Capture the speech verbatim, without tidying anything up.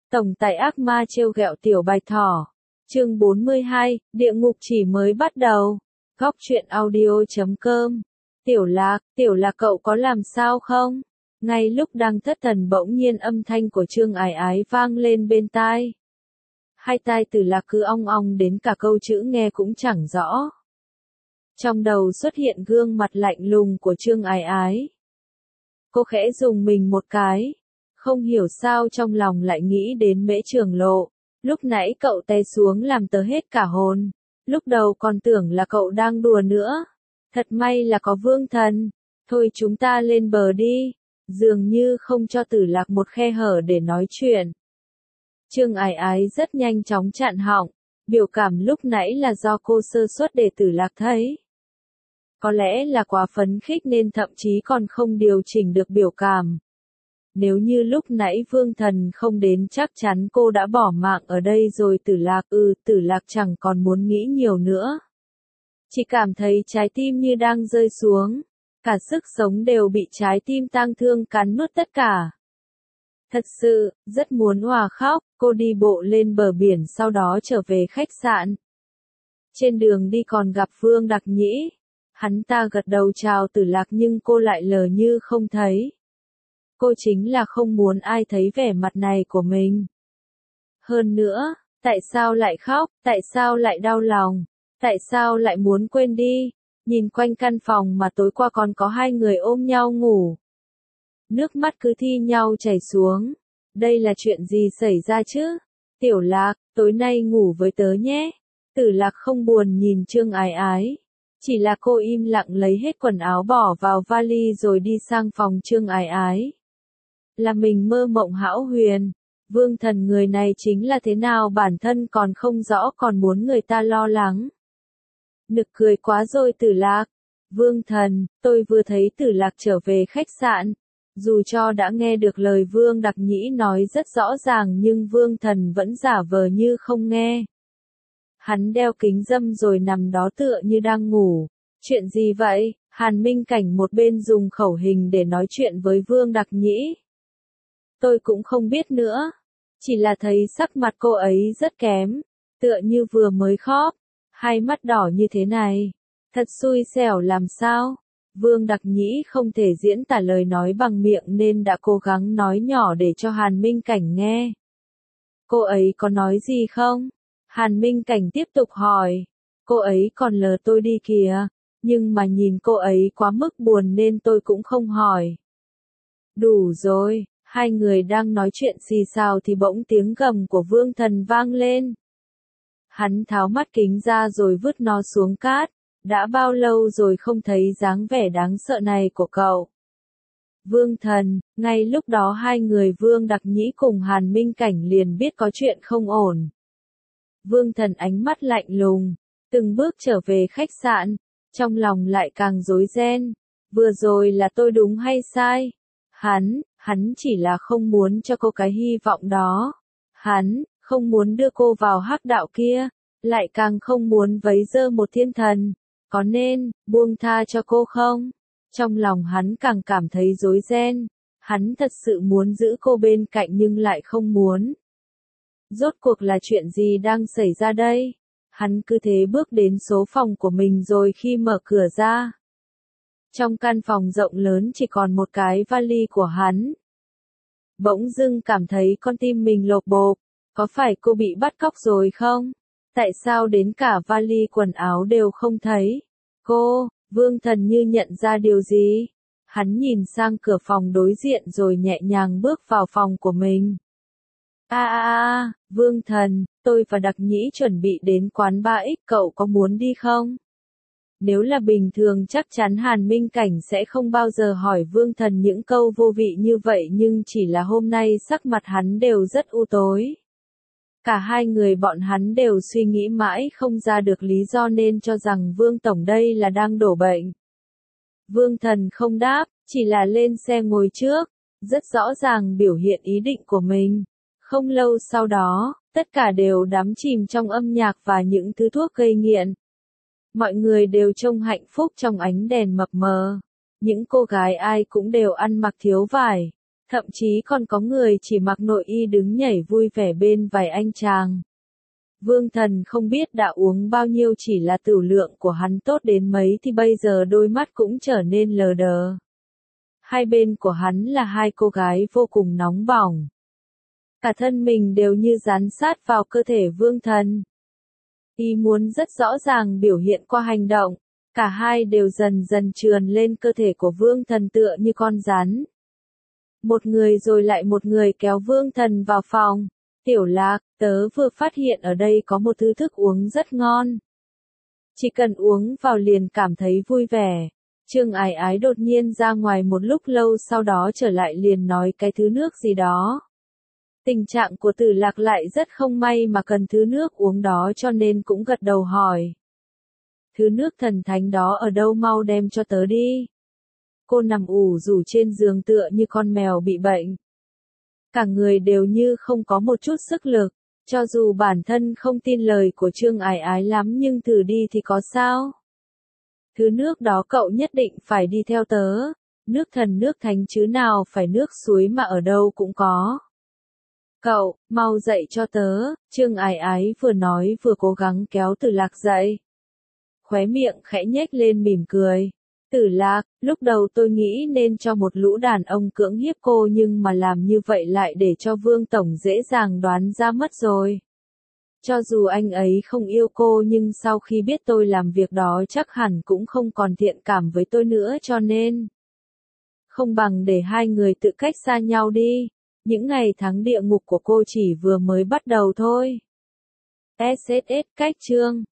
Tổng tài ác ma trêu ghẹo tiểu bạch thỏ. Chương bốn mươi hai, địa ngục chỉ mới bắt đầu. Góc truyện audio chấm com. Tiểu Lạc, Tiểu Lạc cậu có làm sao không? Ngay lúc đang thất thần bỗng nhiên âm thanh của Trương Ái Ái vang lên bên tai. Hai tai Tử Lạc cứ ong ong đến cả câu chữ nghe cũng chẳng rõ. Trong đầu xuất hiện gương mặt lạnh lùng của Trương Ái Ái. Cô khẽ dùng mình một cái. Không hiểu sao trong lòng lại nghĩ đến Mễ Trường Lộ. Lúc nãy cậu té xuống làm tớ hết cả hồn. Lúc đầu còn tưởng là cậu đang đùa nữa. Thật may là có Vương Thần. Thôi chúng ta lên bờ đi. Dường như không cho Tử Lạc một khe hở để nói chuyện. Trương Ái Ái rất nhanh chóng chặn họng. Biểu cảm lúc nãy là do cô sơ suất để Tử Lạc thấy. Có lẽ là quá phấn khích nên thậm chí còn không điều chỉnh được biểu cảm. Nếu như lúc nãy Vương Thần không đến chắc chắn cô đã bỏ mạng ở đây rồi. Tử Lạc ừ, Tử Lạc chẳng còn muốn nghĩ nhiều nữa. Chỉ cảm thấy trái tim như đang rơi xuống. Cả sức sống đều bị trái tim tang thương cắn nuốt tất cả. Thật sự, rất muốn òa khóc, cô đi bộ lên bờ biển sau đó trở về khách sạn. Trên đường đi còn gặp Vương Đặc Nhĩ. Hắn ta gật đầu chào Tử Lạc nhưng cô lại lờ như không thấy. Cô chính là không muốn ai thấy vẻ mặt này của mình. Hơn nữa, tại sao lại khóc, tại sao lại đau lòng, tại sao lại muốn quên đi, nhìn quanh căn phòng mà tối qua còn có hai người ôm nhau ngủ. Nước mắt cứ thi nhau chảy xuống. Đây là chuyện gì xảy ra chứ? Tiểu Lạc, tối nay ngủ với tớ nhé. Tử Lạc không buồn nhìn Trương Ái Ái. Chỉ là cô im lặng lấy hết quần áo bỏ vào vali rồi đi sang phòng Trương Ái Ái. Là mình mơ mộng hão huyền. Vương Thần người này chính là thế nào bản thân còn không rõ còn muốn người ta lo lắng. Nực cười quá rồi Tử Lạc. Vương Thần, tôi vừa thấy Tử Lạc trở về khách sạn. Dù cho đã nghe được lời Vương Đặc Nhĩ nói rất rõ ràng nhưng Vương Thần vẫn giả vờ như không nghe. Hắn đeo kính râm rồi nằm đó tựa như đang ngủ. Chuyện gì vậy? Hàn Minh Cảnh một bên dùng khẩu hình để nói chuyện với Vương Đặc Nhĩ. Tôi cũng không biết nữa. Chỉ là thấy sắc mặt cô ấy rất kém. Tựa như vừa mới khóc. Hai mắt đỏ như thế này. Thật xui xẻo làm sao? Vương Đặc Nhĩ không thể diễn tả lời nói bằng miệng nên đã cố gắng nói nhỏ để cho Hàn Minh Cảnh nghe. Cô ấy có nói gì không? Hàn Minh Cảnh tiếp tục hỏi. Cô ấy còn lờ tôi đi kìa. Nhưng mà nhìn cô ấy quá mức buồn nên tôi cũng không hỏi. Đủ rồi. Hai người đang nói chuyện xì xào thì bỗng tiếng gầm của Vương Thần vang lên. Hắn tháo mắt kính ra rồi vứt nó xuống cát. Đã bao lâu rồi không thấy dáng vẻ đáng sợ này của cậu. Vương Thần, ngay lúc đó hai người Vương Đặc Nhĩ cùng Hàn Minh Cảnh liền biết có chuyện không ổn. Vương Thần ánh mắt lạnh lùng, từng bước trở về khách sạn, trong lòng lại càng rối ren. Vừa rồi là tôi đúng hay sai? Hắn, hắn chỉ là không muốn cho cô cái hy vọng đó. Hắn, không muốn đưa cô vào hắc đạo kia, lại càng không muốn vấy dơ một thiên thần. Có nên, buông tha cho cô không? Trong lòng hắn càng cảm thấy rối ren. Hắn thật sự muốn giữ cô bên cạnh nhưng lại không muốn. Rốt cuộc là chuyện gì đang xảy ra đây? Hắn cứ thế bước đến số phòng của mình rồi khi mở cửa ra. Trong căn phòng rộng lớn chỉ còn một cái vali của hắn. Bỗng dưng cảm thấy con tim mình lộp bộp. Có phải cô bị bắt cóc rồi không? Tại sao đến cả vali quần áo đều không thấy? Cô, Vương Thần như nhận ra điều gì? Hắn nhìn sang cửa phòng đối diện rồi nhẹ nhàng bước vào phòng của mình. A a a, Vương Thần, tôi và Đặc Nhĩ chuẩn bị đến quán ba X, cậu có muốn đi không? Nếu là bình thường chắc chắn Hàn Minh Cảnh sẽ không bao giờ hỏi Vương Thần những câu vô vị như vậy nhưng chỉ là hôm nay sắc mặt hắn đều rất u tối. Cả hai người bọn hắn đều suy nghĩ mãi không ra được lý do nên cho rằng Vương Tổng đây là đang đổ bệnh. Vương Thần không đáp, chỉ là lên xe ngồi trước, rất rõ ràng biểu hiện ý định của mình. Không lâu sau đó, tất cả đều đắm chìm trong âm nhạc và những thứ thuốc gây nghiện. Mọi người đều trông hạnh phúc trong ánh đèn mập mờ. Những cô gái ai cũng đều ăn mặc thiếu vải. Thậm chí còn có người chỉ mặc nội y đứng nhảy vui vẻ bên vài anh chàng. Vương Thần không biết đã uống bao nhiêu, chỉ là tửu lượng của hắn tốt đến mấy thì bây giờ đôi mắt cũng trở nên lờ đờ. Hai bên của hắn là hai cô gái vô cùng nóng bỏng. Cả thân mình đều như dán sát vào cơ thể Vương Thần. Y muốn rất rõ ràng biểu hiện qua hành động. Cả hai đều dần dần trườn lên cơ thể của Vương Thần tựa như con rắn. Một người rồi lại một người kéo Vương Thần vào phòng. Tiểu Lạc, tớ vừa phát hiện ở đây có một thứ thức uống rất ngon. Chỉ cần uống vào liền cảm thấy vui vẻ. Trương Ái Ái đột nhiên ra ngoài một lúc lâu, sau đó trở lại liền nói cái thứ nước gì đó. Tình trạng của Tử Lạc lại rất không may mà cần thứ nước uống đó, cho nên cũng gật đầu hỏi. Thứ nước thần thánh đó ở đâu, mau đem cho tớ đi. Cô nằm ủ rủ trên giường tựa như con mèo bị bệnh. Cả người đều như không có một chút sức lực, cho dù bản thân không tin lời của Trương Ái Ái lắm nhưng thử đi thì có sao. Thứ nước đó cậu nhất định phải đi theo tớ, nước thần nước thánh chứ nào phải nước suối mà ở đâu cũng có. Cậu, mau dậy cho tớ, Trương Ái Ái vừa nói vừa cố gắng kéo Tử Lạc dậy. Khóe miệng khẽ nhếch lên mỉm cười. Tử Lạc, lúc đầu tôi nghĩ nên cho một lũ đàn ông cưỡng hiếp cô, nhưng mà làm như vậy lại để cho Vương Tổng dễ dàng đoán ra mất rồi. Cho dù anh ấy không yêu cô nhưng sau khi biết tôi làm việc đó chắc hẳn cũng không còn thiện cảm với tôi nữa, cho nên không bằng để hai người tự cách xa nhau đi. Những ngày tháng địa ngục của cô chỉ vừa mới bắt đầu thôi. ét ét ét cách chương